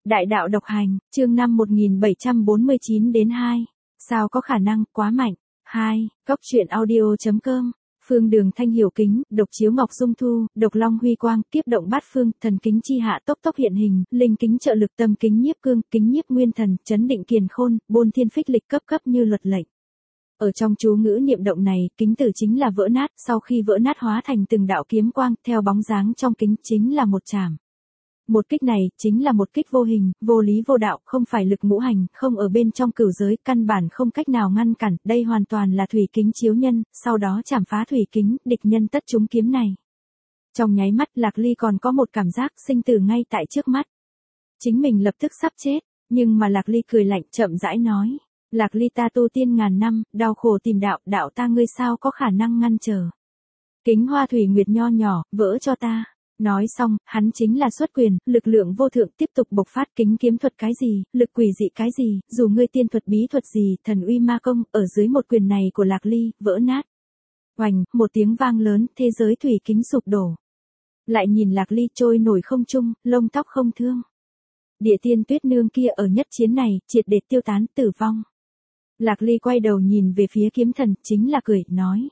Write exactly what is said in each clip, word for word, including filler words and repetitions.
Đại đạo độc hành, chương năm một nghìn bảy trăm bốn mươi chín đến hai. Sao có khả năng, quá mạnh. hai. Góc truyện audio chấm com. Phương Đường Thanh hiểu kính, độc chiếu ngọc dung thu, độc long huy quang, kiếp động bát phương, thần kính chi hạ tốc tốc hiện hình, linh kính trợ lực tâm kính nhiếp cương, kính nhiếp nguyên thần, chấn định kiền khôn, bôn thiên phích lịch cấp cấp như luật lệnh. Ở trong chú ngữ niệm động này, kính tử chính là vỡ nát, sau khi vỡ nát hóa thành từng đạo kiếm quang, theo bóng dáng trong kính chính là một chảm. Một kích này, chính là một kích vô hình, vô lý vô đạo, không phải lực ngũ hành, không ở bên trong cửu giới, căn bản không cách nào ngăn cản, đây hoàn toàn là thủy kính chiếu nhân, sau đó chảm phá thủy kính, địch nhân tất trúng kiếm này. Trong nháy mắt, Lạc Ly còn có một cảm giác sinh tử ngay tại trước mắt. Chính mình lập tức sắp chết, nhưng mà Lạc Ly cười lạnh chậm rãi nói. Lạc Ly ta tu tiên ngàn năm, đau khổ tìm đạo, đạo ta ngươi sao có khả năng ngăn trở. Kính hoa thủy nguyệt nho nhỏ, vỡ cho ta. Nói xong, hắn chính là xuất quyền, lực lượng vô thượng tiếp tục bộc phát kính kiếm thuật cái gì, lực quỷ dị cái gì, dù ngươi tiên thuật bí thuật gì, thần uy ma công, ở dưới một quyền này của Lạc Ly, vỡ nát. Oành, một tiếng vang lớn, thế giới thủy kính sụp đổ. Lại nhìn Lạc Ly trôi nổi không trung, lông tóc không thương. Địa tiên tuyết nương kia ở nhất chiến này, triệt để tiêu tán tử vong. Lạc Ly quay đầu nhìn về phía kiếm thần, chính là cười, nói.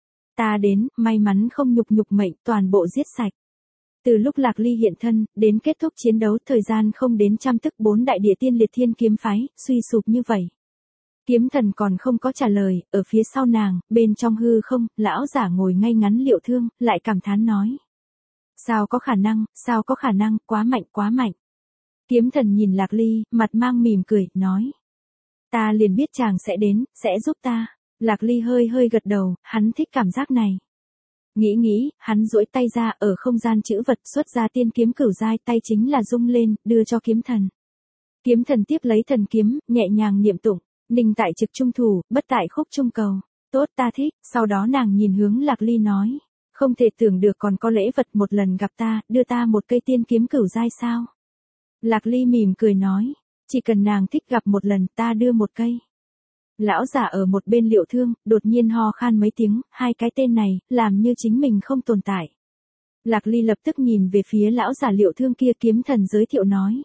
Ta đến, may mắn không nhục nhục mệnh, toàn bộ giết sạch. Từ lúc Lạc Ly hiện thân, đến kết thúc chiến đấu thời gian không đến trăm tức bốn đại địa tiên liệt thiên kiếm phái, suy sụp như vậy. Kiếm thần còn không có trả lời, ở phía sau nàng, bên trong hư không, lão giả ngồi ngay ngắn Liệu Thương, lại cảm thán nói. Sao có khả năng, sao có khả năng, quá mạnh quá mạnh. Kiếm thần nhìn Lạc Ly, mặt mang mỉm cười, nói. Ta liền biết chàng sẽ đến, sẽ giúp ta. Lạc Ly hơi hơi gật đầu, hắn thích cảm giác này. Nghĩ nghĩ, hắn duỗi tay ra ở không gian chữ vật xuất ra tiên kiếm cửu giai tay chính là rung lên, đưa cho kiếm thần. Kiếm thần tiếp lấy thần kiếm, nhẹ nhàng niệm tụng, ninh tại trực trung thủ, bất tại khúc trung cầu. Tốt ta thích, sau đó nàng nhìn hướng Lạc Ly nói. Không thể tưởng được còn có lễ vật một lần gặp ta, đưa ta một cây tiên kiếm cửu giai sao. Lạc Ly mỉm cười nói, chỉ cần nàng thích gặp một lần ta đưa một cây. Lão giả ở một bên Liệu Thương, đột nhiên ho khan mấy tiếng, hai cái tên này, làm như chính mình không tồn tại. Lạc Ly lập tức nhìn về phía lão giả Liệu Thương kia kiếm thần giới thiệu nói.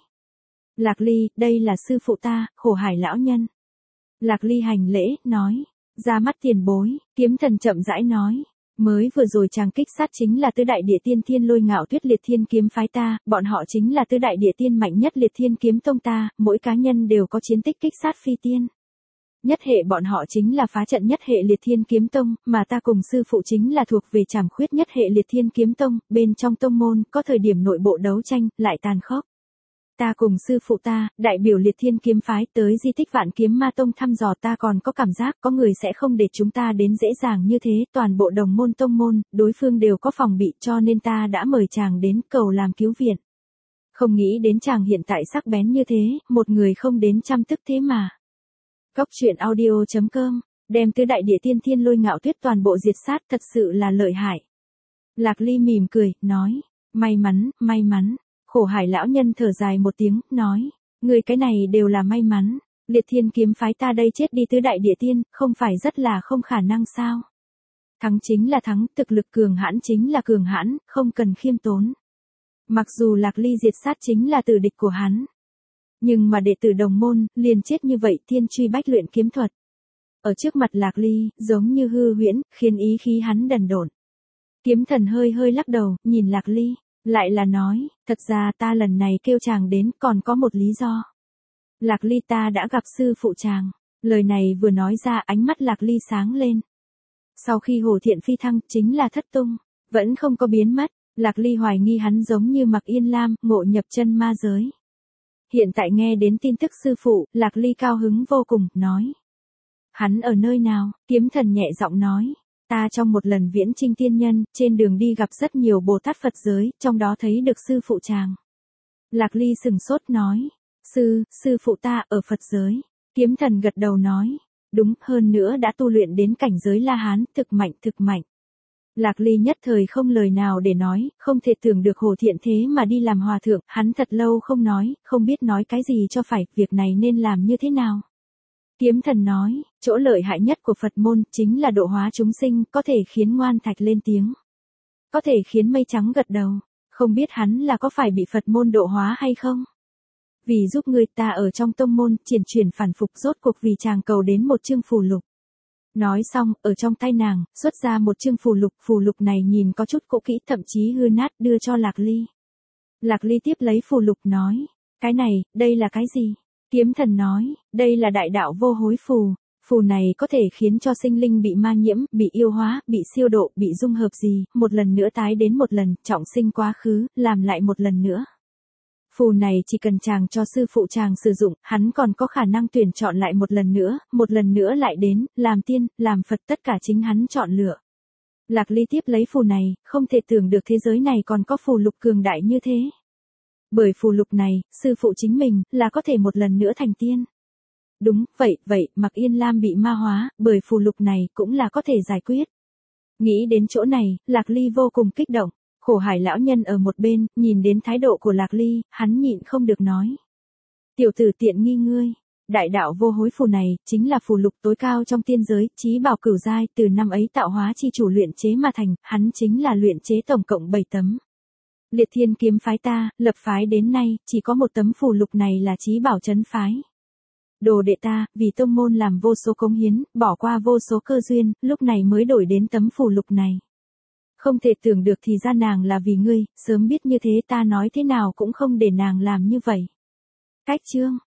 Lạc Ly, đây là sư phụ ta, Khổ Hải lão nhân. Lạc Ly hành lễ, nói, ra mắt tiền bối, kiếm thần chậm rãi nói. Mới vừa rồi chàng kích sát chính là tứ đại địa tiên Thiên Lôi Ngạo Tuyết liệt thiên kiếm phái ta, bọn họ chính là tứ đại địa tiên mạnh nhất liệt thiên kiếm tông ta, mỗi cá nhân đều có chiến tích kích sát phi tiên. Nhất hệ bọn họ chính là phá trận nhất hệ liệt thiên kiếm tông, mà ta cùng sư phụ chính là thuộc về trảm khuyết nhất hệ liệt thiên kiếm tông, bên trong tông môn, có thời điểm nội bộ đấu tranh, lại tàn khốc. Ta cùng sư phụ ta, đại biểu liệt thiên kiếm phái tới di tích Vạn Kiếm Ma Tông thăm dò ta còn có cảm giác có người sẽ không để chúng ta đến dễ dàng như thế, toàn bộ đồng môn tông môn, đối phương đều có phòng bị cho nên ta đã mời chàng đến cầu làm cứu viện. Không nghĩ đến chàng hiện tại sắc bén như thế, một người không đến trăm tức thế mà. Góc truyện audio chấm com, đem tứ đại địa tiên Thiên Lôi Ngạo Tuyết toàn bộ diệt sát thật sự là lợi hại. Lạc Ly mỉm cười, nói, may mắn, may mắn. Khổ Hải lão nhân thở dài một tiếng, nói, người cái này đều là may mắn, liệt thiên kiếm phái ta đây chết đi tứ đại địa tiên, không phải rất là không khả năng sao. Thắng chính là thắng, thực lực cường hãn chính là cường hãn, không cần khiêm tốn. Mặc dù Lạc Ly diệt sát chính là tử địch của hắn. Nhưng mà đệ tử đồng môn, liền chết như vậy thiên truy bách luyện kiếm thuật. Ở trước mặt Lạc Ly, giống như hư huyễn, khiến ý khí hắn đần độn. Kiếm thần hơi hơi lắc đầu, nhìn Lạc Ly, lại là nói, thật ra ta lần này kêu chàng đến còn có một lý do. Lạc Ly ta đã gặp sư phụ chàng. Lời này vừa nói ra ánh mắt Lạc Ly sáng lên. Sau khi Hồ Thiện phi thăng chính là thất tung, vẫn không có biến mất, Lạc Ly hoài nghi hắn giống như Mặc Yên Lam, ngộ nhập chân ma giới. Hiện tại nghe đến tin tức sư phụ, Lạc Ly cao hứng vô cùng, nói. Hắn ở nơi nào? Kiếm thần nhẹ giọng nói. Ta trong một lần viễn trinh tiên nhân, trên đường đi gặp rất nhiều Bồ Tát Phật giới, trong đó thấy được sư phụ chàng. Lạc Ly sừng sốt nói. Sư, sư phụ ta ở Phật giới. Kiếm thần gật đầu nói. Đúng, hơn nữa đã tu luyện đến cảnh giới La Hán, thực mạnh thực mạnh. Lạc Ly nhất thời không lời nào để nói, không thể tưởng được Hồ Thiện thế mà đi làm hòa thượng, hắn thật lâu không nói, không biết nói cái gì cho phải, việc này nên làm như thế nào. Kiếm thần nói, chỗ lợi hại nhất của Phật môn chính là độ hóa chúng sinh, có thể khiến ngoan thạch lên tiếng. Có thể khiến mây trắng gật đầu, không biết hắn là có phải bị Phật môn độ hóa hay không. Vì giúp ngươi ta ở trong tông môn, triển chuyển phản phục rốt cuộc vì chàng cầu đến một chương phù lục. Nói xong, ở trong tay nàng, xuất ra một chương phù lục, phù lục này nhìn có chút cũ kỹ thậm chí hư nát đưa cho Lạc Ly. Lạc Ly tiếp lấy phù lục nói, cái này, đây là cái gì? Kiếm thần nói, đây là đại đạo vô hối phù, phù này có thể khiến cho sinh linh bị ma nhiễm, bị yêu hóa, bị siêu độ, bị dung hợp gì, một lần nữa tái đến một lần, trọng sinh quá khứ, làm lại một lần nữa. Phù này chỉ cần chàng cho sư phụ chàng sử dụng, hắn còn có khả năng tuyển chọn lại một lần nữa, một lần nữa lại đến, làm tiên, làm Phật tất cả chính hắn chọn lựa. Lạc Ly tiếp lấy phù này, không thể tưởng được thế giới này còn có phù lục cường đại như thế. Bởi phù lục này, sư phụ chính mình, là có thể một lần nữa thành tiên. Đúng, vậy, vậy, Mạc Yên Lam bị ma hóa, bởi phù lục này cũng là có thể giải quyết. Nghĩ đến chỗ này, Lạc Ly vô cùng kích động. Khổ Hải lão nhân ở một bên, nhìn đến thái độ của Lạc Ly, hắn nhịn không được nói. Tiểu tử tiện nghi ngươi, đại đạo vô hối phù này, chính là phù lục tối cao trong tiên giới, chí bảo cửu giai, từ năm ấy tạo hóa chi chủ luyện chế mà thành, hắn chính là luyện chế tổng cộng bảy tấm. Liệt Thiên kiếm phái ta, lập phái đến nay, chỉ có một tấm phù lục này là chí bảo trấn phái. Đồ đệ ta, vì tông môn làm vô số cống hiến, bỏ qua vô số cơ duyên, lúc này mới đổi đến tấm phù lục này. Không thể tưởng được thì ra nàng là vì ngươi, sớm biết như thế ta nói thế nào cũng không để nàng làm như vậy. Cách chương